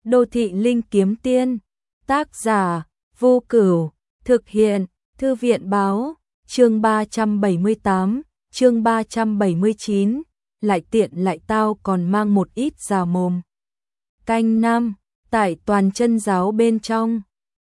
Đô thị linh kiếm tiên, tác giả, Vô Cửu, thực hiện, Thư viện báo, chương 378, chương 379, lại tiện lại tao còn mang một ít già mồm. Canh 5, tại toàn chân giáo bên trong,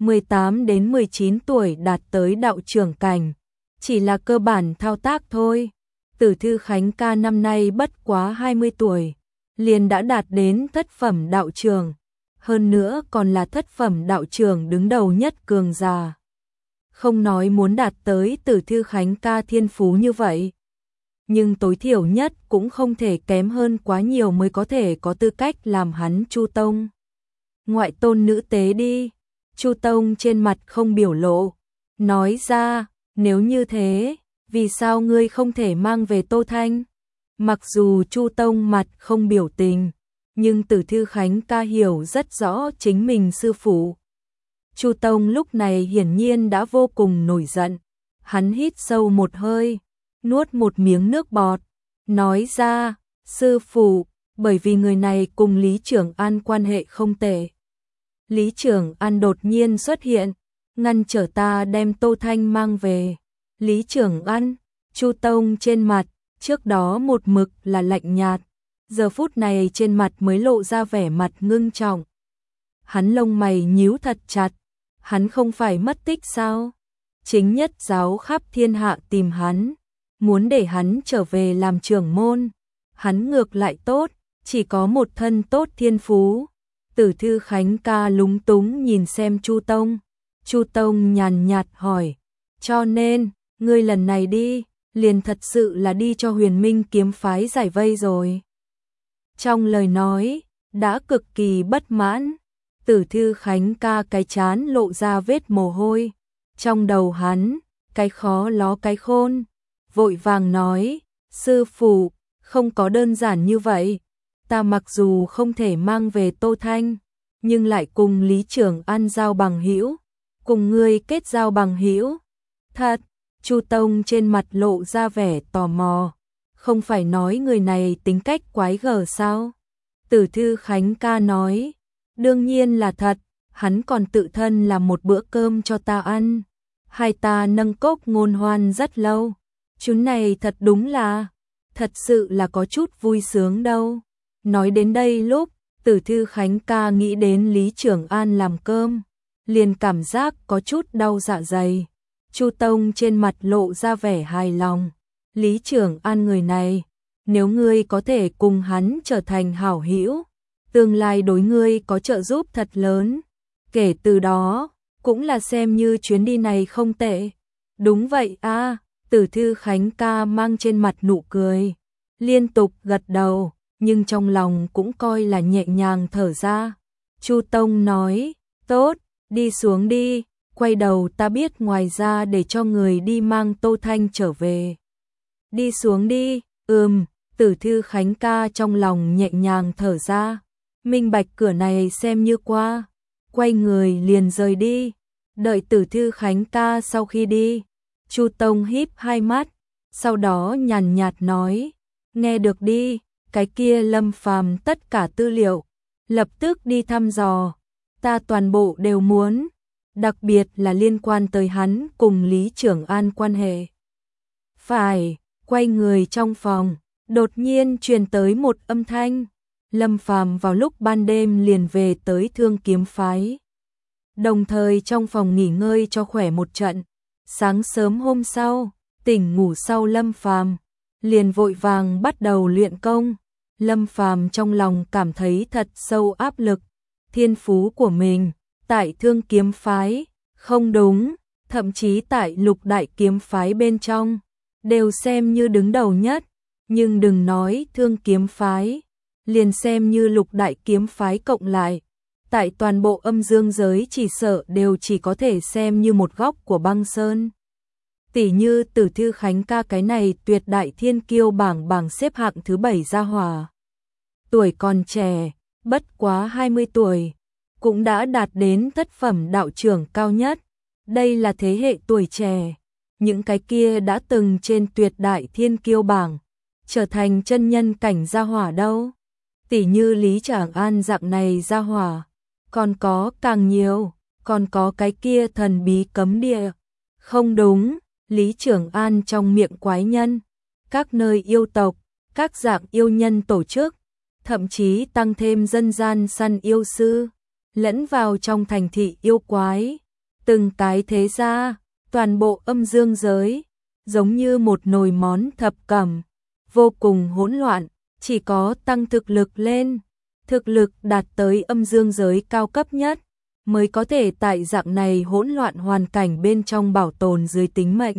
18 đến 19 tuổi đạt tới đạo trưởng cảnh, chỉ là cơ bản thao tác thôi. Tử Thư Khánh ca năm nay bất quá 20 tuổi, liền đã đạt đến thất phẩm đạo trưởng, hơn nữa còn là thất phẩm đạo trưởng đứng đầu nhất cường già. Không nói muốn đạt tới Tử Thư Khánh ca thiên phú như vậy, nhưng tối thiểu nhất cũng không thể kém hơn quá nhiều mới có thể có tư cách làm hắn Chu Tông. Ngoại tôn nữ tế đi. Chu Tông trên mặt không biểu lộ, nói ra, nếu như thế, vì sao ngươi không thể mang về Tô Thanh? Mặc dù Chu Tông mặt không biểu tình, nhưng Tử Thư Khánh ca hiểu rất rõ chính mình sư phụ. Chu Tông lúc này hiển nhiên đã vô cùng nổi giận, hắn hít sâu một hơi, nuốt một miếng nước bọt, nói ra, sư phụ, bởi vì người này cùng Lý Trưởng An quan hệ không tệ. Lý Trưởng An đột nhiên xuất hiện, ngăn trở ta đem Tô Thanh mang về. Lý Trưởng An, Chu Tông trên mặt, trước đó một mực là lạnh nhạt, giờ phút này trên mặt mới lộ ra vẻ mặt ngưng trọng. Hắn lông mày nhíu thật chặt, hắn không phải mất tích sao? Chính nhất giáo khắp thiên hạ tìm hắn, muốn để hắn trở về làm trưởng môn. Hắn ngược lại tốt, chỉ có một thân tốt thiên phú. Tử Thư Khánh ca lúng túng nhìn xem Chu Tông. Chu Tông nhàn nhạt hỏi, cho nên, ngươi lần này đi, liền thật sự là đi cho Huyền Minh kiếm phái giải vây rồi. Trong lời nói, đã cực kỳ bất mãn, Tử Thư Khánh ca cái chán lộ ra vết mồ hôi. Trong đầu hắn, cái khó ló cái khôn, vội vàng nói, sư phụ, không có đơn giản như vậy. Ta mặc dù không thể mang về Tô Thanh, nhưng lại cùng Lý Trưởng An giao bằng hữu, cùng ngươi kết giao bằng hữu. Thật, Chu Tông trên mặt lộ ra vẻ tò mò, không phải nói người này tính cách quái gở sao? Tử Thư Khánh ca nói, đương nhiên là thật, hắn còn tự thân làm một bữa cơm cho ta ăn. Hai ta nâng cốc ngôn hoan rất lâu, chuyến này thật đúng là, thật sự là có chút vui sướng đâu. Nói đến đây lúc, Tử Thư Khánh ca nghĩ đến Lý Trưởng An làm cơm, liền cảm giác có chút đau dạ dày. Chu Tông trên mặt lộ ra vẻ hài lòng. Lý Trưởng An người này, nếu ngươi có thể cùng hắn trở thành hảo hữu, tương lai đối ngươi có trợ giúp thật lớn. Kể từ đó, cũng là xem như chuyến đi này không tệ. Đúng vậy a, Tử Thư Khánh ca mang trên mặt nụ cười, liên tục gật đầu, nhưng trong lòng cũng coi là nhẹ nhàng thở ra. Chu Tông nói, tốt, đi xuống đi, quay đầu ta biết ngoài ra để cho người đi mang Tô Thanh trở về. Đi xuống đi, Tử Thư Khánh ca trong lòng nhẹ nhàng thở ra, minh bạch cửa này xem như qua, quay người liền rời đi. Đợi Tử Thư Khánh ca sau khi đi, Chu Tông híp hai mắt, sau đó nhàn nhạt nói, nghe được đi, cái kia Lâm Phàm tất cả tư liệu, lập tức đi thăm dò, ta toàn bộ đều muốn, đặc biệt là liên quan tới hắn cùng Lý Trưởng An quan hệ. Phải, quay người trong phòng, đột nhiên truyền tới một âm thanh, Lâm Phàm vào lúc ban đêm liền về tới Thương Kiếm phái. Đồng thời trong phòng nghỉ ngơi cho khỏe một trận, sáng sớm hôm sau, tỉnh ngủ sau Lâm Phàm liền vội vàng bắt đầu luyện công. Lâm Phàm trong lòng cảm thấy thật sâu áp lực, thiên phú của mình tại Thương Kiếm phái không đúng, thậm chí tại Lục Đại kiếm phái bên trong đều xem như đứng đầu nhất, nhưng đừng nói Thương Kiếm phái, liền xem như Lục Đại kiếm phái cộng lại, tại toàn bộ âm dương giới chỉ sợ đều chỉ có thể xem như một góc của băng sơn. Tỷ như Tử Thư Khánh ca cái này tuyệt đại thiên kiêu bảng xếp hạng thứ 7 gia hỏa. Tuổi còn trẻ, bất quá 20 tuổi, cũng đã đạt đến thất phẩm đạo trưởng cao nhất. Đây là thế hệ tuổi trẻ, những cái kia đã từng trên tuyệt đại thiên kiêu bảng, trở thành chân nhân cảnh gia hỏa đâu. Tỷ như Lý Trưởng An dạng này gia hỏa, Còn có càng nhiều, còn có cái kia thần bí cấm địa. Không đúng, Lý Trường An trong miệng quái nhân, các nơi yêu tộc, các dạng yêu nhân tổ chức, thậm chí tăng thêm dân gian săn yêu sư, lẫn vào trong thành thị yêu quái, từng cái thế gia, toàn bộ âm dương giới, giống như một nồi món thập cẩm, vô cùng hỗn loạn, chỉ có tăng thực lực lên, thực lực đạt tới âm dương giới cao cấp nhất, mới có thể tại dạng này hỗn loạn hoàn cảnh bên trong bảo tồn dưới tính mệnh.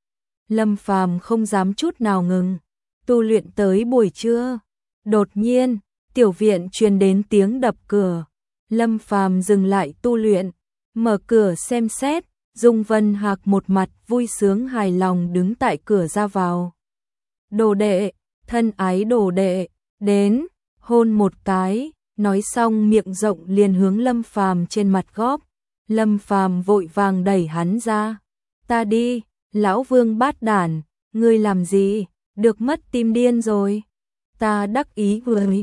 Lâm Phàm không dám chút nào ngừng, tu luyện tới buổi trưa, đột nhiên, tiểu viện truyền đến tiếng đập cửa. Lâm Phàm dừng lại tu luyện, mở cửa xem xét, Dung Vân Hạc một mặt vui sướng hài lòng đứng tại cửa ra vào. Đồ đệ, thân ái đồ đệ, đến, hôn một cái, nói xong miệng rộng liền hướng Lâm Phàm trên mặt góp. Lâm Phàm vội vàng đẩy hắn ra. Ta đi, lão Vương bát đản, ngươi làm gì, được mất tim điên rồi. Ta đắc ý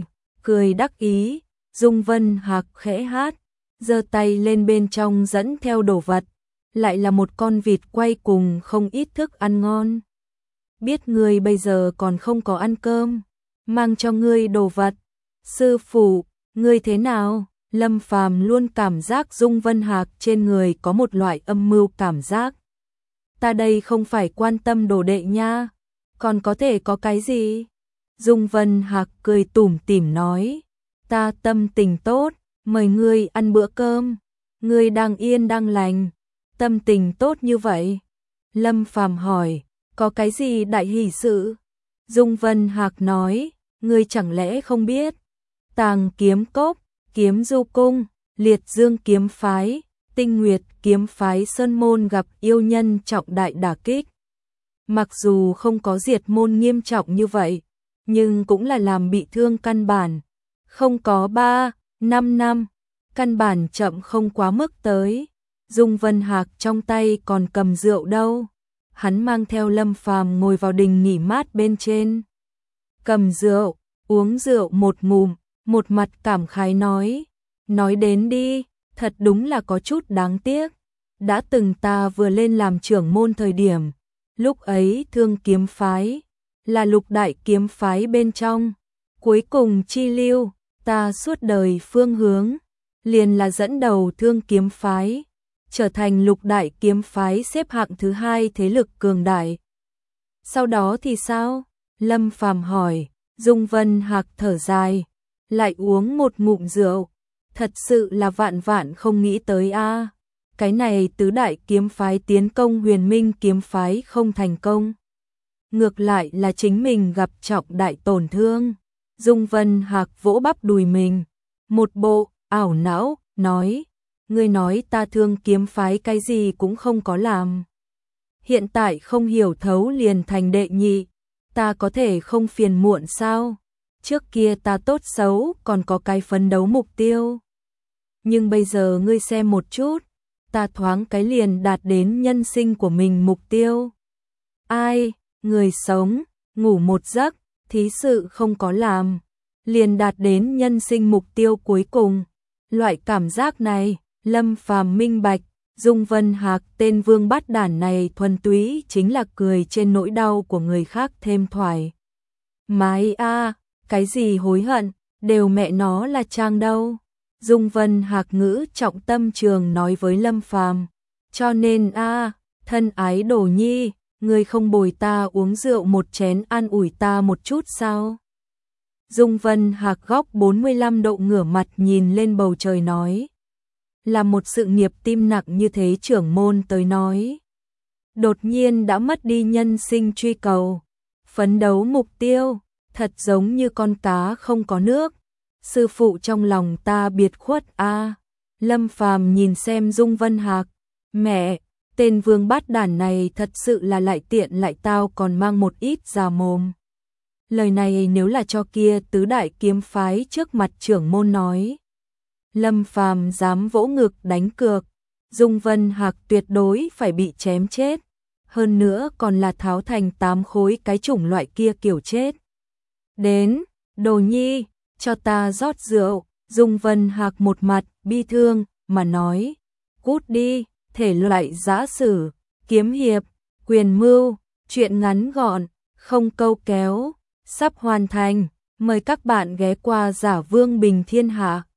cười đắc ý, Dung Vân Hạc khẽ hát, giơ tay lên bên trong dẫn theo đồ vật, lại là một con vịt quay cùng không ít thức ăn ngon. Biết ngươi bây giờ còn không có ăn cơm, mang cho ngươi đồ vật. Sư phụ, ngươi thế nào? Lâm Phàm luôn cảm giác Dung Vân Hạc trên người có một loại âm mưu cảm giác. Ta đây không phải quan tâm đồ đệ nha, còn có thể có cái gì? Dung Vân Hạc cười tủm tỉm nói, ta tâm tình tốt, mời ngươi ăn bữa cơm, ngươi đang yên đang lành, tâm tình tốt như vậy. Lâm Phàm hỏi, có cái gì đại hỷ sự? Dung Vân Hạc nói, ngươi chẳng lẽ không biết? Tàng Kiếm Cốc, Kiếm Du Cung, Liệt Dương kiếm phái, Tinh Nguyệt kiếm phái Sơn môn gặp yêu nhân trọng đại đả kích. Mặc dù không có diệt môn nghiêm trọng như vậy, nhưng cũng là làm bị thương căn bản. Không có 3-5 năm, căn bản chậm không quá mức tới. Dung Vân Hạc trong tay còn cầm rượu đâu. Hắn mang theo Lâm Phàm ngồi vào đình nghỉ mát bên trên. Cầm rượu, uống rượu một ngụm, một mặt cảm khái nói đến đi, thật đúng là có chút đáng tiếc. Đã từng ta vừa lên làm trưởng môn thời điểm, lúc ấy Thương kiếm phái là lục đại kiếm phái bên trong, cuối cùng chi lưu, ta suốt đời phương hướng liền là dẫn đầu Thương kiếm phái, trở thành lục đại kiếm phái xếp hạng thứ 2 thế lực cường đại. Sau đó thì sao? Lâm Phàm hỏi. Dung Vân Hạc thở dài, lại uống một ngụm rượu, thật sự là vạn vạn không nghĩ tới a. Cái này tứ đại kiếm phái tiến công Huyền Minh kiếm phái không thành công, ngược lại là chính mình gặp trọng đại tổn thương. Dung Vân Hạc vỗ bắp đùi mình, một bộ ảo não, nói, ngươi nói ta Thương kiếm phái cái gì cũng không có làm. Hiện tại không hiểu thấu liền thành đệ nhị, ta có thể không phiền muộn sao? Trước kia ta tốt xấu còn có cái phấn đấu mục tiêu. Nhưng bây giờ ngươi xem một chút, ta thoáng cái liền đạt đến nhân sinh của mình mục tiêu. Ai, người sống, ngủ một giấc, thí sự không có làm, liền đạt đến nhân sinh mục tiêu cuối cùng. Loại cảm giác này, Lâm Phàm minh bạch, Dung Vân Hạc tên vương bát đản này thuần túy chính là cười trên nỗi đau của người khác thêm thoải mái a, cái gì hối hận, đều mẹ nó là trang đâu. Dung Vân Hạc ngữ trọng tâm trường nói với Lâm Phàm, cho nên a, thân ái đồ nhi, ngươi không bồi ta uống rượu một chén an ủi ta một chút sao? Dung Vân Hạc góc 45 độ ngửa mặt nhìn lên bầu trời nói, là một sự nghiệp tim nặng như thế trưởng môn tới nói, đột nhiên đã mất đi nhân sinh truy cầu, phấn đấu mục tiêu, thật giống như con cá không có nước. Sư phụ trong lòng ta biệt khuất a. Lâm Phàm nhìn xem Dung Vân Hạc, mẹ, tên vương bát đản này thật sự là lại tiện lại tao còn mang một ít già mồm. Lời này nếu là cho kia tứ đại kiếm phái trước mặt trưởng môn nói, Lâm Phàm dám vỗ ngực đánh cược, Dung Vân Hạc tuyệt đối phải bị chém chết, hơn nữa còn là tháo thành 8 khối cái chủng loại kia kiểu chết. Đến, đồ nhi, cho ta rót rượu. Dung Vân Hạc một mặt bi thương mà nói, cút đi, thể loại giã sử, kiếm hiệp, quyền mưu, truyện ngắn gọn, không câu kéo, sắp hoàn thành, mời các bạn ghé qua Giả Vương Bình Thiên Hạ.